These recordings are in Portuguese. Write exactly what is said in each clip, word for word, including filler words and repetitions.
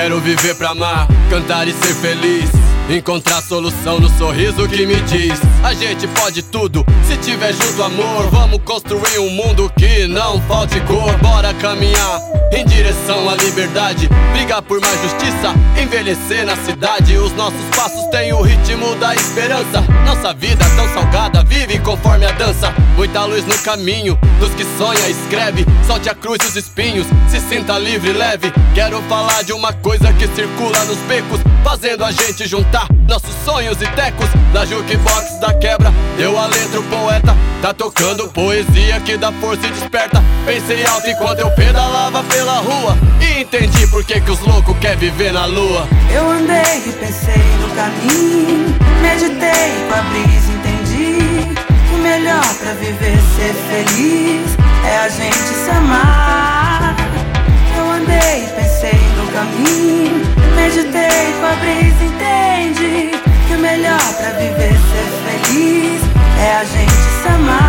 Quero viver pra amar, cantar e ser feliz, encontrar solução no sorriso que me diz: a gente pode tudo, se tiver junto amor. Vamos construir um mundo que não falte cor. Bora caminhar em direção à liberdade, brigar por mais justiça, envelhecer na cidade. Os nossos passos têm o ritmo da esperança. Nossa vida tão salgada, vive conforme a dança. Muita luz no caminho dos que sonha, escreve. Solte a cruz e os espinhos, se sinta livre e leve. Quero falar de uma coisa que circula nos becos, fazendo a gente juntar nossos sonhos e tecos. Da jukebox da quebra, deu a letra o poeta, tá tocando poesia que dá força e desperta. Pensei alto enquanto eu pedalava pela rua e entendi por que que os loucos querem viver na lua. Eu andei e pensei no caminho, meditei com a brisa, entendi que o melhor pra viver, ser feliz, é a gente se amar. Eu andei e pensei no caminho, meditei com a brisa, entendi que o melhor pra viver, ser feliz, é a gente se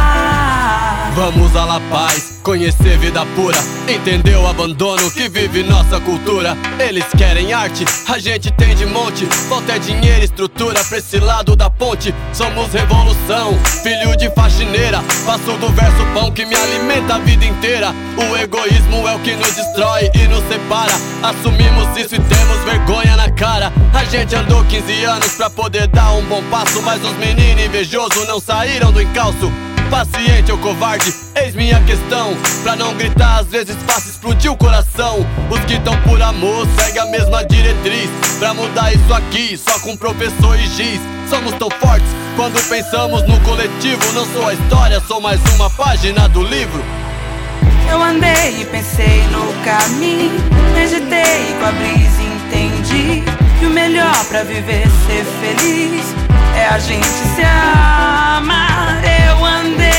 amar. Vamos à La Paz, conhecer vida pura, entender o abandono que vive nossa cultura. Eles querem arte, a gente tem de monte. Falta é dinheiro e estrutura pra esse lado da ponte. Somos revolução, filho de faxineira. Faço do verso pão que me alimenta a vida inteira. O egoísmo é o que nos destrói e nos separa. Assumimos isso e temos vergonha na cara. A gente andou quinze anos pra poder dar um bom passo, mas os meninos invejosos não saíram do encalço. Paciente ou covarde, eis minha questão. Pra não gritar, às vezes faço explodir o coração. Os que tão por amor seguem a mesma diretriz. Pra mudar isso aqui, só com professor e giz. Somos tão fortes quando pensamos no coletivo. Não sou a história, sou mais uma página do livro. Eu andei e pensei no caminho, meditei com a brisa, entendi que o melhor pra viver, ser feliz, é a gente se amar. Eu andei